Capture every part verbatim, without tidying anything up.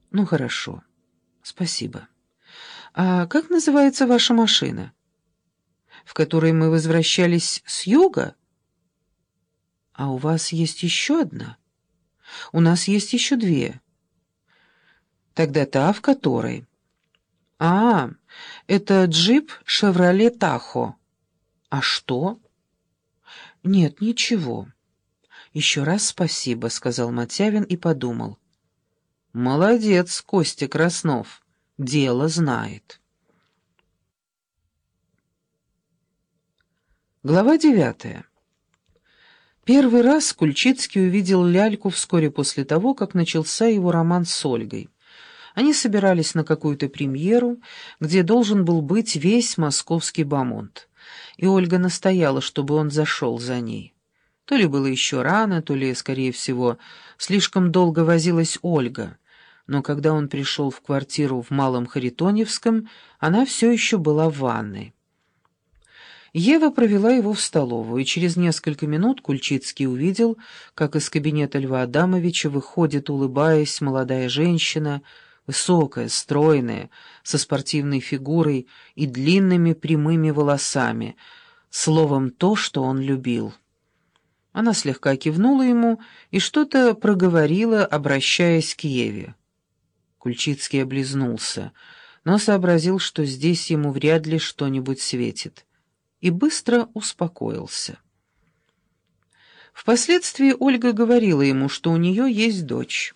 Ну, хорошо. Спасибо. А как называется ваша машина, в которой мы возвращались с юга? А у вас есть еще одна? У нас есть еще две. Тогда та, в которой... А, это джип «Шевроле Тахо». А что? Нет, ничего. Еще раз спасибо, сказал Мотявин и подумал. Молодец, Костя Краснов, дело знает. Глава девятая. Первый раз Кульчицкий увидел Ляльку вскоре после того, как начался его роман с Ольгой. Они собирались на какую-то премьеру, где должен был быть весь московский бомонд, и Ольга настояла, чтобы он зашел за ней. То ли было еще рано, то ли, скорее всего, слишком долго возилась Ольга, но когда он пришел в квартиру в Малом Харитоньевском, она все еще была в ванной. Ева провела его в столовую, и через несколько минут Кульчицкий увидел, как из кабинета Льва Адамовича выходит, улыбаясь, молодая женщина, высокая, стройная, со спортивной фигурой и длинными прямыми волосами, словом, то, что он любил. Она слегка кивнула ему и что-то проговорила, обращаясь к Еве. Кульчицкий облизнулся, но сообразил, что здесь ему вряд ли что-нибудь светит, и быстро успокоился. Впоследствии Ольга говорила ему, что у нее есть дочь.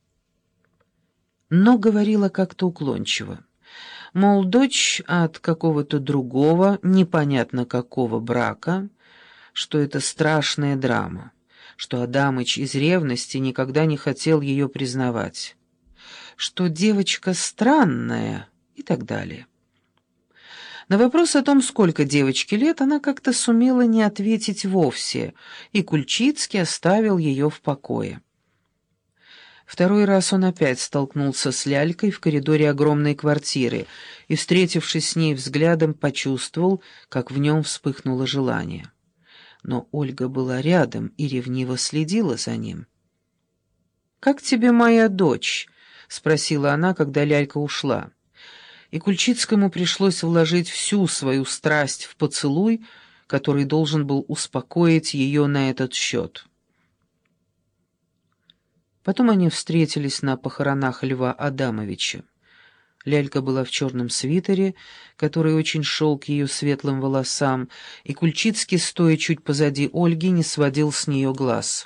Но говорила как-то уклончиво. Мол, дочь от какого-то другого, непонятно какого брака, что это страшная драма, что Адамыч из ревности никогда не хотел ее признавать, что девочка странная и так далее. На вопрос о том, сколько девочке лет, она как-то сумела не ответить вовсе, и Кульчицкий оставил ее в покое. Второй раз он опять столкнулся с Лялькой в коридоре огромной квартиры и, встретившись с ней взглядом, почувствовал, как в нем вспыхнуло желание. Но Ольга была рядом и ревниво следила за ним. «Как тебе моя дочь?» — спросила она, когда Лялька ушла. И Кульчицкому пришлось вложить всю свою страсть в поцелуй, который должен был успокоить ее на этот счет. Потом они встретились на похоронах Льва Адамовича. Лялька была в черном свитере, который очень шел к ее светлым волосам, и Кульчицкий, стоя чуть позади Ольги, не сводил с нее глаз.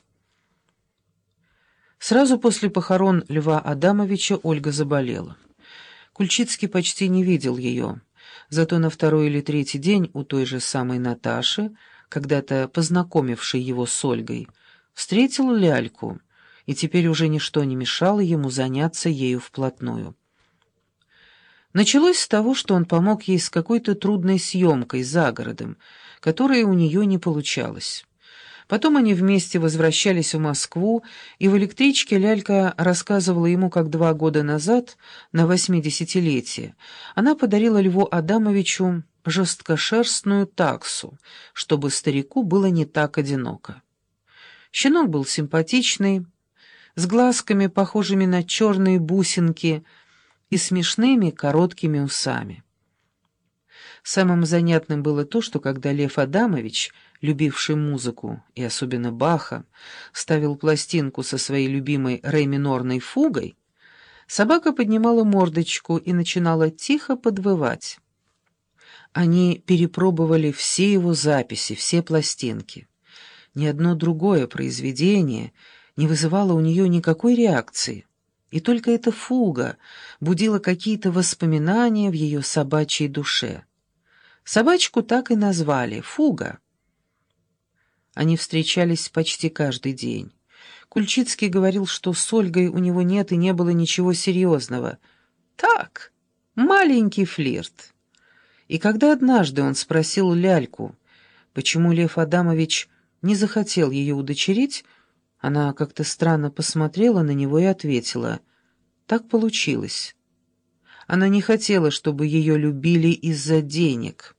Сразу после похорон Льва Адамовича Ольга заболела. Кульчицкий почти не видел ее, зато на второй или третий день у той же самой Наташи, когда-то познакомившей его с Ольгой, встретил Ляльку, и теперь уже ничто не мешало ему заняться ею вплотную. Началось с того, что он помог ей с какой-то трудной съемкой за городом, которая у нее не получалась. Потом они вместе возвращались в Москву, и в электричке Лялька рассказывала ему, как два года назад, на восьмидесятилетие, она подарила Льву Адамовичу жесткошерстную таксу, чтобы старику было не так одиноко. Щенок был симпатичный, с глазками, похожими на черные бусинки, и смешными короткими усами. Самым занятным было то, что когда Лев Адамович, любивший музыку, и особенно Баха, ставил пластинку со своей любимой ре-минорной фугой, собака поднимала мордочку и начинала тихо подвывать. Они перепробовали все его записи, все пластинки. Ни одно другое произведение не вызывало у нее никакой реакции, и только эта фуга будила какие-то воспоминания в ее собачьей душе. Собачку так и назвали — Фуга. Они встречались почти каждый день. Кульчицкий говорил, что с Ольгой у него нет и не было ничего серьезного. Так, маленький флирт. И когда однажды он спросил Ляльку, почему Лев Адамович не захотел ее удочерить, она как-то странно посмотрела на него и ответила: «Так получилось». Она не хотела, чтобы ее любили из-за денег.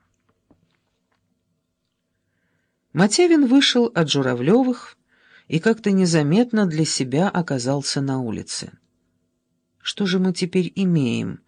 Мотявин вышел от Журавлевых и как-то незаметно для себя оказался на улице. Что же мы теперь имеем?